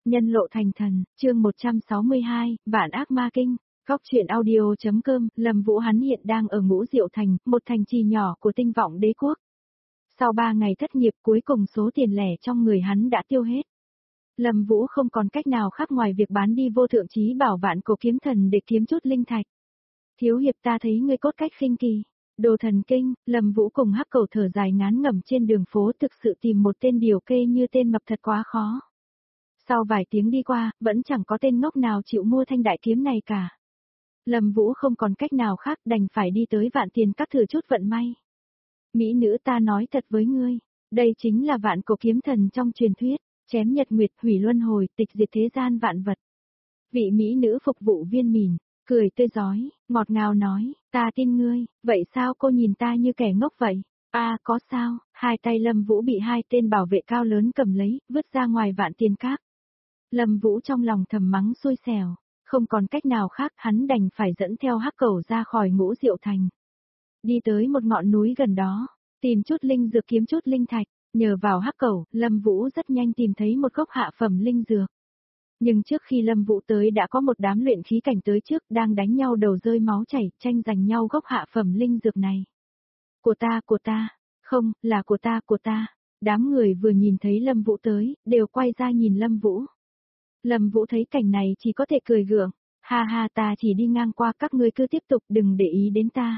Nhân lộ thành thần, chương 162, Vạn ác ma kinh. Góc truyện audio.com, Lâm Vũ hắn hiện đang ở Ngũ Diệu Thành, một thành trì nhỏ của Tinh Vọng Đế quốc. Sau 3 ngày thất nghiệp cuối cùng số tiền lẻ trong người hắn đã tiêu hết. Lâm Vũ không còn cách nào khác ngoài việc bán đi vô thượng chí bảo Vạn Cổ Kiếm Thần để kiếm chút linh thạch. Thiếu hiệp, ta thấy ngươi cốt cách khinh kỳ. Đồ thần kinh, Lâm Vũ cùng Hắc Cẩu thở dài ngán ngẩm trên đường phố, thực sự tìm một tên điều kê như tên mập thật quá khó. Sau vài tiếng đi qua, vẫn chẳng có tên ngốc nào chịu mua thanh đại kiếm này cả. Lâm Vũ không còn cách nào khác, đành phải đi tới Vạn Tiền Các thử chút vận may. Mỹ nữ, ta nói thật với ngươi, đây chính là Vạn Cổ Kiếm Thần trong truyền thuyết, chém nhật nguyệt, hủy luân hồi, tịch diệt thế gian vạn vật. Vị mỹ nữ phục vụ viên mỉn, cười tươi rói, ngọt ngào nói, ta tin ngươi, vậy sao cô nhìn ta như kẻ ngốc vậy? Có sao? Hai tay Lâm Vũ bị hai tên bảo vệ cao lớn cầm lấy, vứt ra ngoài Vạn Tiền Các. Lâm Vũ trong lòng thầm mắng xui xẻo, không còn cách nào khác, hắn đành phải dẫn theo Hắc Cẩu ra khỏi Ngũ Diệu Thành. Đi tới một ngọn núi gần đó, tìm chút linh dược kiếm chút linh thạch, nhờ vào Hắc Cẩu, Lâm Vũ rất nhanh tìm thấy một gốc hạ phẩm linh dược. Nhưng trước khi Lâm Vũ tới đã có một đám luyện khí cảnh tới trước, đang đánh nhau đầu rơi máu chảy, tranh giành nhau gốc hạ phẩm linh dược này. Của ta, không, là của ta. Đám người vừa nhìn thấy Lâm Vũ tới, đều quay ra nhìn Lâm Vũ. Lâm Vũ thấy cảnh này chỉ có thể cười gượng, ha ha, ta chỉ đi ngang qua, các ngươi cứ tiếp tục, đừng để ý đến ta.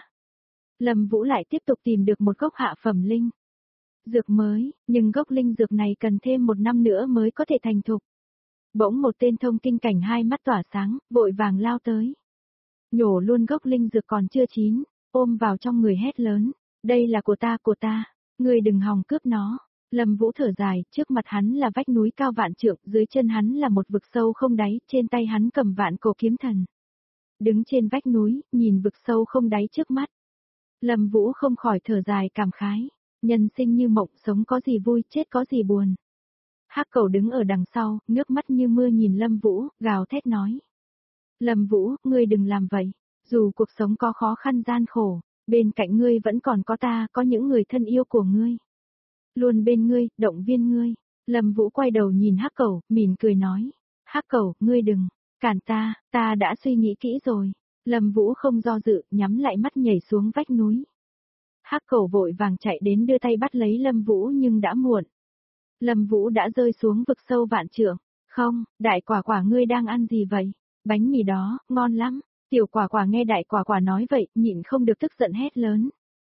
Lâm Vũ lại tiếp tục tìm được một gốc hạ phẩm linh dược mới, nhưng gốc linh dược này cần thêm 1 năm nữa mới có thể thành thục. Bỗng một tên thông kinh cảnh hai mắt tỏa sáng, vội vàng lao tới. Nhổ luôn gốc linh dược còn chưa chín, ôm vào trong người hét lớn, đây là của ta, ngươi đừng hòng cướp nó. Lâm Vũ thở dài, trước mặt hắn là vách núi cao vạn trượng, dưới chân hắn là một vực sâu không đáy, trên tay hắn cầm Vạn Cổ Kiếm Thần. Đứng trên vách núi, nhìn vực sâu không đáy trước mắt. Lâm Vũ không khỏi thở dài cảm khái, nhân sinh như mộng, sống có gì vui, chết có gì buồn. Hắc Cẩu đứng ở đằng sau, nước mắt như mưa nhìn Lâm Vũ, gào thét nói. Lâm Vũ, ngươi đừng làm vậy, dù cuộc sống có khó khăn gian khổ, bên cạnh ngươi vẫn còn có ta, có những người thân yêu của ngươi. Luôn bên ngươi, động viên ngươi. Lâm Vũ quay đầu nhìn Hắc Cẩu, mỉm cười nói. Hắc Cẩu, ngươi đừng cản ta đã suy nghĩ kỹ rồi. Lâm Vũ không do dự, nhắm lại mắt nhảy xuống vách núi. Hắc Cẩu vội vàng chạy đến đưa tay bắt lấy Lâm Vũ nhưng đã muộn. Lâm Vũ đã rơi xuống vực sâu vạn trượng. Không, đại quả quả, ngươi đang ăn gì vậy? Bánh mì đó, ngon lắm. Tiểu quả quả nghe đại quả quả nói vậy, nhịn không được tức giận hét lớn.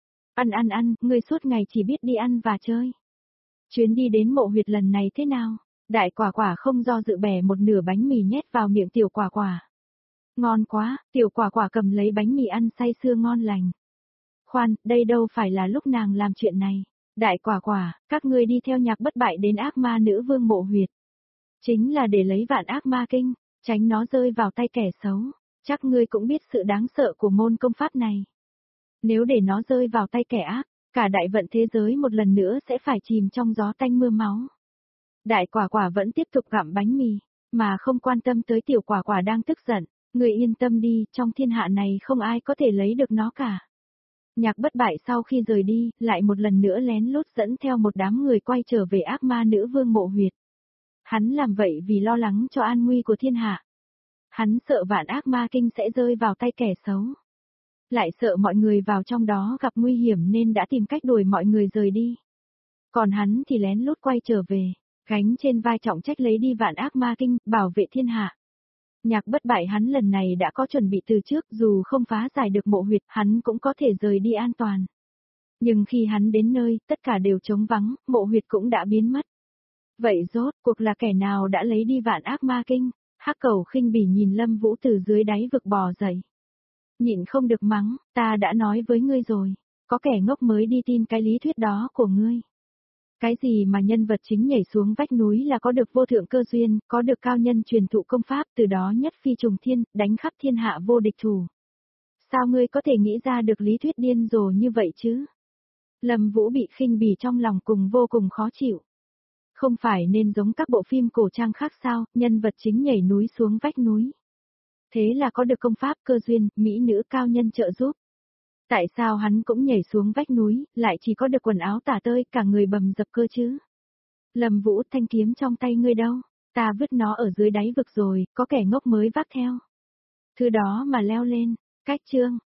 Ăn, ngươi suốt ngày chỉ biết đi ăn và chơi. Chuyến đi đến mộ huyệt lần này thế nào? Đại quả quả không do dự bẻ một nửa bánh mì nhét vào miệng tiểu quả quả. Ngon quá, tiểu quả quả cầm lấy bánh mì ăn say sưa ngon lành. Khoan, đây đâu phải là lúc nàng làm chuyện này. Đại quả quả, các ngươi đi theo Nhạc Bất Bại đến ác ma nữ vương mộ huyệt. Chính là để lấy Vạn ác ma kinh, tránh nó rơi vào tay kẻ xấu. Chắc ngươi cũng biết sự đáng sợ của môn công pháp này. Nếu để nó rơi vào tay kẻ ác, cả đại vận thế giới một lần nữa sẽ phải chìm trong gió tanh mưa máu. Đại quả quả vẫn tiếp tục gặm bánh mì, mà không quan tâm tới tiểu quả quả đang tức giận. Người yên tâm đi, trong thiên hạ này không ai có thể lấy được nó cả. Nhạc Bất Bại sau khi rời đi, lại một lần nữa lén lút dẫn theo một đám người quay trở về ác ma nữ vương mộ huyệt. Hắn làm vậy vì lo lắng cho an nguy của thiên hạ. Hắn sợ Vạn ác ma kinh sẽ rơi vào tay kẻ xấu. Lại sợ mọi người vào trong đó gặp nguy hiểm nên đã tìm cách đuổi mọi người rời đi. Còn hắn thì lén lút quay trở về, gánh trên vai trọng trách lấy đi Vạn ác ma kinh, bảo vệ thiên hạ. Nhạc Bất Bại hắn lần này đã có chuẩn bị từ trước, dù không phá giải được mộ huyệt, hắn cũng có thể rời đi an toàn. Nhưng khi hắn đến nơi, tất cả đều trống vắng, mộ huyệt cũng đã biến mất. Vậy rốt cuộc là kẻ nào đã lấy đi Vạn ác ma kinh? Hắc Cẩu khinh bỉ nhìn Lâm Vũ từ dưới đáy vực bò dậy. Nhịn không được mắng, ta đã nói với ngươi rồi, có kẻ ngốc mới đi tin cái lý thuyết đó của ngươi. Cái gì mà nhân vật chính nhảy xuống vách núi là có được vô thượng cơ duyên, có được cao nhân truyền thụ công pháp, từ đó nhất phi trùng thiên, đánh khắp thiên hạ vô địch thủ. Sao ngươi có thể nghĩ ra được lý thuyết điên rồ như vậy chứ? Lâm Vũ bị khinh bỉ trong lòng vô cùng khó chịu. Không phải nên giống các bộ phim cổ trang khác sao, nhân vật chính nhảy núi xuống vách núi. Thế là có được công pháp cơ duyên, mỹ nữ cao nhân trợ giúp. Tại sao hắn cũng nhảy xuống vách núi, lại chỉ có được quần áo tả tơi, cả người bầm dập cơ chứ? Lâm Vũ, thanh kiếm trong tay ngươi đâu? Ta vứt nó ở dưới đáy vực rồi, có kẻ ngốc mới vác theo. Thứ đó mà leo lên, cách chương.